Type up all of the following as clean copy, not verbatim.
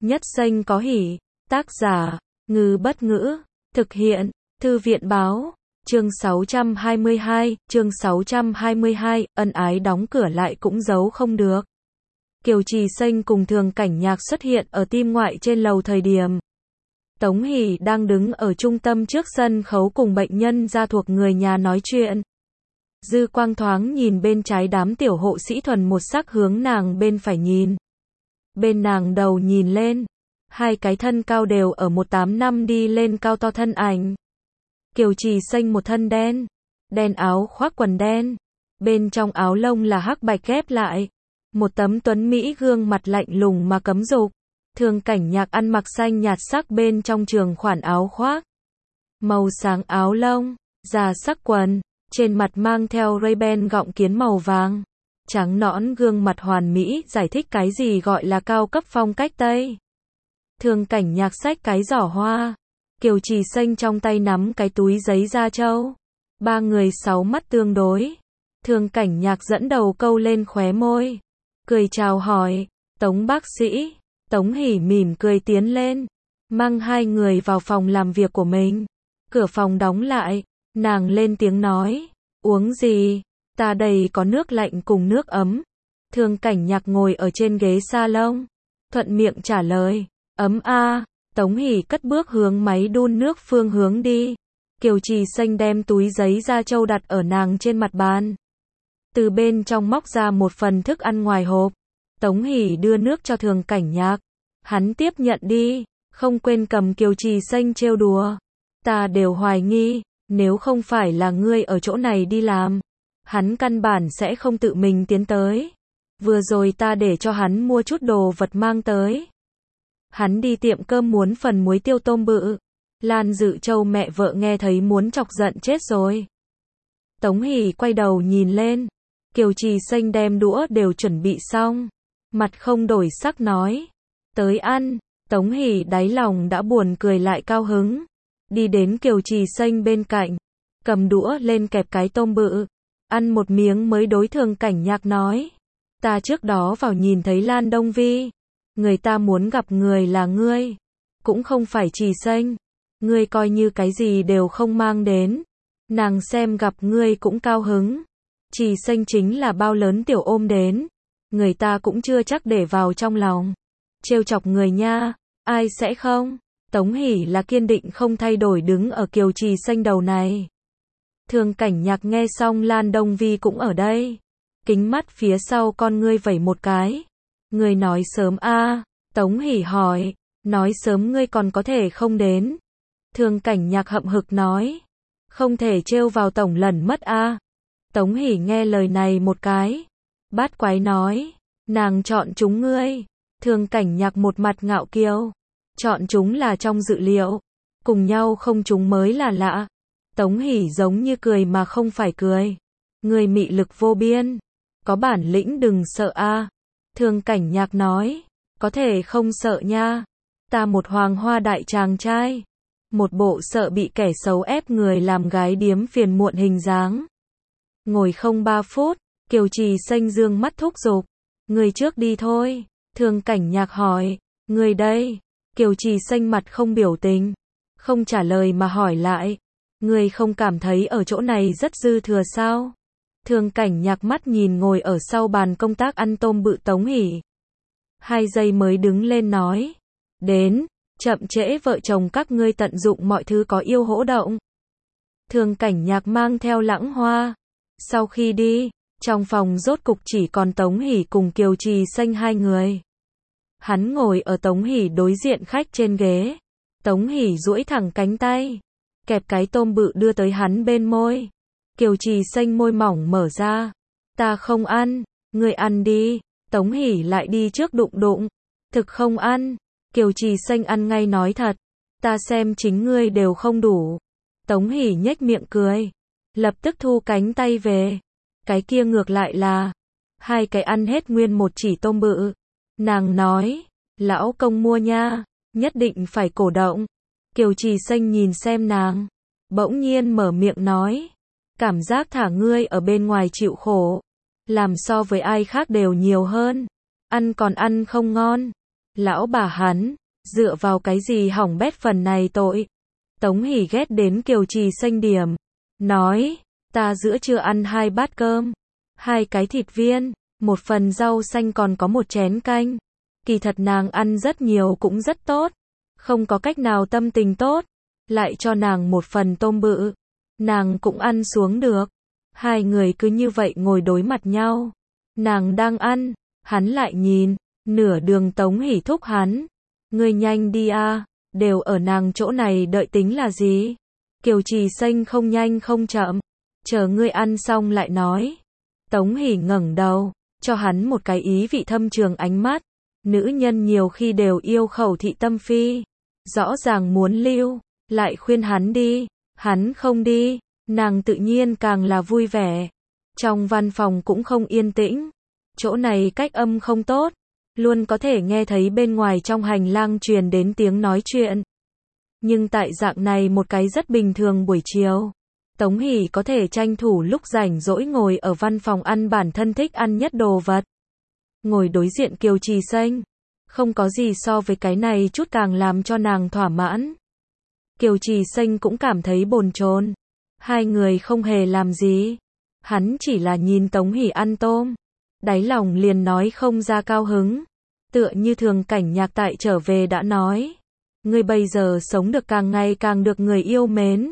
Nhất Xanh có hỉ. Tác giả, Ngư Bất Ngữ. Thực hiện, Thư viện Báo. Chương 622, ân ái đóng cửa lại cũng giấu không được. Kiều Trì Xanh cùng Thường Cảnh Nhạc xuất hiện ở Tim Ngoại trên lầu thời điểm. Tống Hỷ đang đứng ở trung tâm trước sân khấu cùng bệnh nhân gia thuộc người nhà nói chuyện. Dư quang thoáng nhìn bên trái đám tiểu hộ sĩ thuần một sắc hướng nàng bên phải nhìn. Bên nàng đầu nhìn lên. Hai cái thân cao đều ở 185 đi lên cao to thân ảnh. Kiều Trì Xanh một thân đen. Đen áo khoác quần đen. Bên trong áo lông là hắc bạch ghép lại. Một tấm tuấn Mỹ gương mặt lạnh lùng mà cấm dục. Thường Cảnh Nhạc ăn mặc xanh nhạt sắc bên trong trường khoản áo khoác. Màu sáng áo lông, da sắc quần, trên mặt mang theo Ray-Ban gọng kiến màu vàng. Trắng nõn gương mặt hoàn mỹ giải thích cái gì gọi là cao cấp phong cách Tây. Thường Cảnh Nhạc xách cái giỏ hoa. Kiều Trì Xanh trong tay nắm cái túi giấy da trâu. Ba người sáu mắt tương đối. Thường Cảnh Nhạc dẫn đầu câu lên khóe môi. Cười chào hỏi, Tống bác sĩ. Tống Hỷ mỉm cười tiến lên. Mang hai người vào phòng làm việc của mình. Cửa phòng đóng lại. Nàng lên tiếng nói. Uống gì? Ta đây có nước lạnh cùng nước ấm. Thường Cảnh Nhạc ngồi ở trên ghế salon. Thuận miệng trả lời. Ấm a. Tống Hỷ cất bước hướng máy đun nước phương hướng đi. Kiều Trì Xanh đem túi giấy da trâu đặt ở nàng trên mặt bàn. Từ bên trong móc ra một phần thức ăn ngoài hộp. Tống Hỷ đưa nước cho Thường Cảnh Nhạc. Hắn tiếp nhận đi, không quên cầm Kiều Trì Xanh trêu đùa. Ta đều hoài nghi, nếu không phải là ngươi ở chỗ này đi làm, hắn căn bản sẽ không tự mình tiến tới. Vừa rồi ta để cho hắn mua chút đồ vật mang tới. Hắn đi tiệm cơm muốn phần muối tiêu tôm bự. Lan Dự Châu mẹ vợ nghe thấy muốn chọc giận chết rồi. Tống Hỷ quay đầu nhìn lên. Kiều Trì Xanh đem đũa đều chuẩn bị xong. Mặt không đổi sắc nói. Tới ăn. Tống Hỷ đáy lòng đã buồn cười lại cao hứng. Đi đến Kiều Trì Xanh bên cạnh. Cầm đũa lên kẹp cái tôm bự. Ăn một miếng mới đối Thường Cảnh Nhạc nói. Ta trước đó vào nhìn thấy Lan Đông Vi. Người ta muốn gặp người là ngươi. Cũng không phải Trì Xanh. Ngươi coi như cái gì đều không mang đến. Nàng xem gặp ngươi cũng cao hứng. Trì Xanh chính là bao lớn tiểu ôm đến. Người ta cũng chưa chắc để vào trong lòng. Trêu chọc người nha. Ai sẽ không? Tống Hỷ là kiên định không thay đổi đứng ở Kiều Trì Xanh đầu này. Thường Cảnh Nhạc nghe xong Lan Đông Vi cũng ở đây. Kính mắt phía sau con ngươi vẩy một cái. Ngươi nói sớm a. Tống Hỷ hỏi. Nói sớm ngươi còn có thể không đến. Thường Cảnh Nhạc hậm hực nói. Không thể trêu vào tổng lần mất a. Tống Hỷ nghe lời này một cái. Bát quái nói. Nàng chọn chúng ngươi. Thường Cảnh Nhạc một mặt ngạo kiêu. Chọn chúng là trong dự liệu. Cùng nhau không chúng mới là lạ. Tống Hỷ giống như cười mà không phải cười. Ngươi mị lực vô biên. Có bản lĩnh đừng sợ a. Thường Cảnh Nhạc nói. Có thể không sợ nha. Ta một hoàng hoa đại chàng trai. Một bộ sợ bị kẻ xấu ép người làm gái điếm phiền muộn hình dáng. Ngồi không 3 phút. Kiều Trì Xanh dương mắt thúc giục. Người trước đi thôi. Thường Cảnh Nhạc hỏi. Người đây. Kiều Trì Xanh mặt không biểu tình. Không trả lời mà hỏi lại. Người không cảm thấy ở chỗ này rất dư thừa sao? Thường Cảnh Nhạc mắt nhìn ngồi ở sau bàn công tác ăn tôm bự Tống Hỷ. 2 giây mới đứng lên nói. Đến. Chậm trễ vợ chồng các ngươi tận dụng mọi thứ có yêu hỗ động. Thường Cảnh Nhạc mang theo Lãng Hoa. Sau khi đi, trong phòng rốt cục chỉ còn Tống Hỷ cùng Kiều Trì Xanh hai người. Hắn ngồi ở Tống Hỷ đối diện khách trên ghế. Tống Hỷ duỗi thẳng cánh tay. Kẹp cái tôm bự đưa tới hắn bên môi. Kiều Trì Xanh môi mỏng mở ra. Ta không ăn, ngươi ăn đi. Tống Hỷ lại đi trước đụng đụng. Thực không ăn. Kiều Trì Xanh ăn ngay nói thật. Ta xem chính ngươi đều không đủ. Tống Hỷ nhếch miệng cười. Lập tức thu cánh tay về. Cái kia ngược lại là. Hai cái ăn hết nguyên một chỉ tôm bự. Nàng nói. Lão công mua nha. Nhất định phải cổ động. Kiều Trì Xanh nhìn xem nàng. Bỗng nhiên mở miệng nói. Cảm giác thả ngươi ở bên ngoài chịu khổ. Làm so với ai khác đều nhiều hơn. Ăn còn ăn không ngon. Lão bà hắn, dựa vào cái gì hỏng bét phần này tội. Tống Hỷ ghét đến Kiều Trì Xanh điểm. Nói, ta giữa trưa ăn 2 bát cơm, 2 cái thịt viên, 1 phần rau xanh còn có 1 chén canh. Kỳ thật nàng ăn rất nhiều cũng rất tốt. Không có cách nào tâm tình tốt. Lại cho nàng 1 phần tôm bự. Nàng cũng ăn xuống được. Hai người cứ như vậy ngồi đối mặt nhau. Nàng đang ăn, hắn lại nhìn. Nửa đường Tống Hỷ thúc hắn. Ngươi nhanh đi a, đều ở nàng chỗ này đợi tính là gì? Kiều Trì Xanh không nhanh không chậm. Chờ ngươi ăn xong lại nói. Tống Hỷ ngẩng đầu, cho hắn một cái ý vị thâm trường ánh mắt. Nữ nhân nhiều khi đều yêu khẩu thị tâm phi. Rõ ràng muốn lưu, lại khuyên hắn đi. Hắn không đi, nàng tự nhiên càng là vui vẻ. Trong văn phòng cũng không yên tĩnh. Chỗ này cách âm không tốt. Luôn có thể nghe thấy bên ngoài trong hành lang truyền đến tiếng nói chuyện. Nhưng tại dạng này một cái rất bình thường buổi chiều, Tống Hỷ có thể tranh thủ lúc rảnh rỗi ngồi ở văn phòng ăn bản thân thích ăn nhất đồ vật. Ngồi đối diện Kiều Trì Xanh. Không có gì so với cái này chút càng làm cho nàng thỏa mãn. Kiều Trì Xanh cũng cảm thấy bồn chồn. Hai người không hề làm gì. Hắn chỉ là nhìn Tống Hỷ ăn tôm. Đáy lòng liền nói không ra cao hứng. Tựa như Thường Cảnh Nhạc tại trở về đã nói. Ngươi bây giờ sống được càng ngày càng được người yêu mến.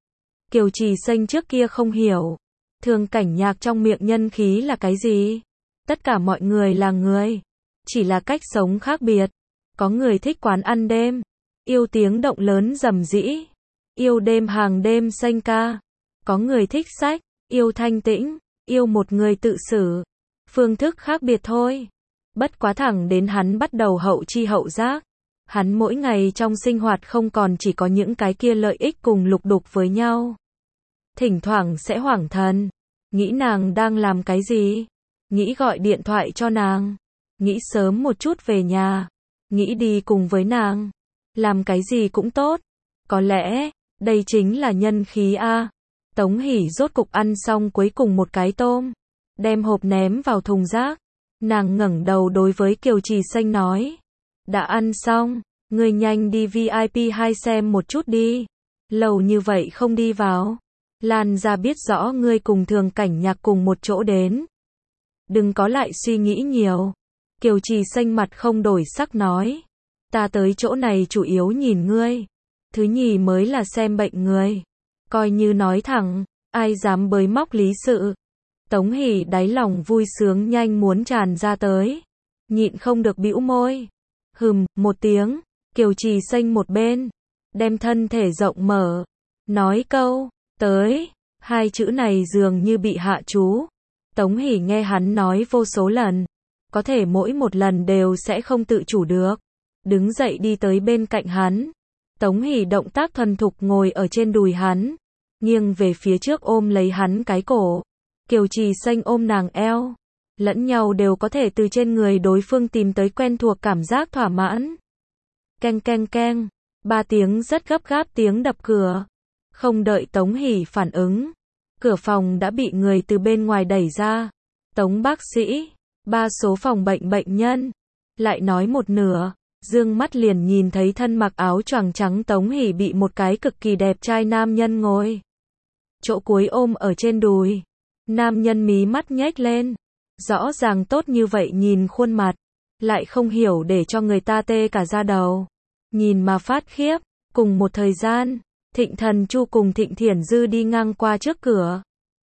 Kiều Trì Xanh trước kia không hiểu. Thường Cảnh Nhạc trong miệng nhân khí là cái gì? Tất cả mọi người là người. Chỉ là cách sống khác biệt. Có người thích quán ăn đêm. Yêu tiếng động lớn rầm rĩ. Yêu đêm hàng đêm xanh ca. Có người thích sách. Yêu thanh tĩnh. Yêu một người tự xử. Phương thức khác biệt thôi. Bất quá thẳng đến hắn bắt đầu hậu chi hậu giác. Hắn mỗi ngày trong sinh hoạt không còn chỉ có những cái kia lợi ích cùng lục đục với nhau. Thỉnh thoảng sẽ hoảng thần. Nghĩ nàng đang làm cái gì? Nghĩ gọi điện thoại cho nàng. Nghĩ sớm một chút về nhà. Nghĩ đi cùng với nàng. Làm cái gì cũng tốt. Có lẽ, đây chính là nhân khí a. Tống Hỷ rốt cục ăn xong cuối cùng một cái tôm. Đem hộp ném vào thùng rác. Nàng ngẩng đầu đối với Kiều Trì Xanh nói. Đã ăn xong, ngươi nhanh đi VIP 2 xem một chút đi. Lâu như vậy không đi vào. Lan ra biết rõ ngươi cùng Thường Cảnh Nhạc cùng một chỗ đến. Đừng có lại suy nghĩ nhiều. Kiều Trì Xanh mặt không đổi sắc nói. Ta tới chỗ này chủ yếu nhìn ngươi. Thứ nhì mới là xem bệnh người. Coi như nói thẳng, ai dám bới móc lý sự. Tống Hỷ đáy lòng vui sướng nhanh muốn tràn ra tới. Nhịn không được bĩu môi. Một tiếng. Kiều Trì Xanh một bên. Đem thân thể rộng mở. Nói câu, tới. 2 chữ này dường như bị hạ chú. Tống Hỷ nghe hắn nói vô số lần. Có thể mỗi một lần đều sẽ không tự chủ được. Đứng dậy đi tới bên cạnh hắn. Tống Hỷ động tác thuần thục ngồi ở trên đùi hắn. Nghiêng về phía trước ôm lấy hắn cái cổ. Kiều Trì Xanh ôm nàng eo. Lẫn nhau đều có thể từ trên người đối phương tìm tới quen thuộc cảm giác thỏa mãn. Keng keng keng. 3 tiếng rất gấp gáp tiếng đập cửa. Không đợi Tống Hỷ phản ứng. Cửa phòng đã bị người từ bên ngoài đẩy ra. Tống bác sĩ. 3 số phòng bệnh bệnh nhân. Lại nói một nửa. Dương mắt liền nhìn thấy thân mặc áo choàng trắng Tống Hỷ bị một cái cực kỳ đẹp trai nam nhân ngồi. Chỗ cuối ôm ở trên đùi. Nam nhân mí mắt nhếch lên. Rõ ràng tốt như vậy nhìn khuôn mặt. Lại không hiểu để cho người ta tê cả da đầu. Nhìn mà phát khiếp. Cùng một thời gian, Thịnh Thần Chu cùng Thịnh Thiển Dư đi ngang qua trước cửa.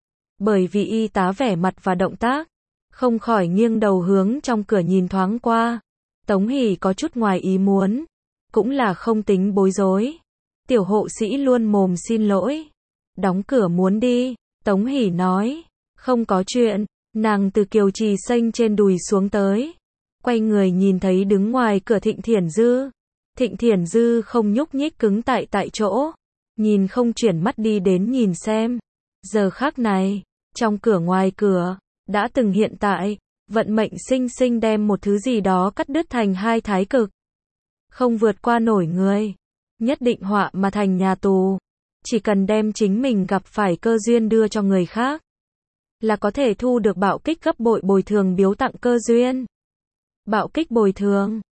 Bởi vì y tá vẻ mặt và động tác, không khỏi nghiêng đầu hướng trong cửa nhìn thoáng qua. Tống Hỷ có chút ngoài ý muốn. Cũng là không tính bối rối. Tiểu hộ sĩ luôn mồm xin lỗi. Đóng cửa muốn đi. Tống Hỷ nói. Không có chuyện. Nàng từ Kiều Trì Xanh trên đùi xuống tới. Quay người nhìn thấy đứng ngoài cửa Thịnh Thiển Dư. Thịnh Thiển Dư không nhúc nhích cứng tại chỗ. Nhìn không chuyển mắt đi đến nhìn xem. Giờ khắc này, trong cửa ngoài cửa, đã từng hiện tại, vận mệnh sinh sinh đem một thứ gì đó cắt đứt thành 2 thái cực. Không vượt qua nổi người. Nhất định họa mà thành nhà tù. Chỉ cần đem chính mình gặp phải cơ duyên đưa cho người khác. Là có thể thu được bạo kích gấp bội bồi thường biếu tặng cơ duyên. Bạo kích bồi thường.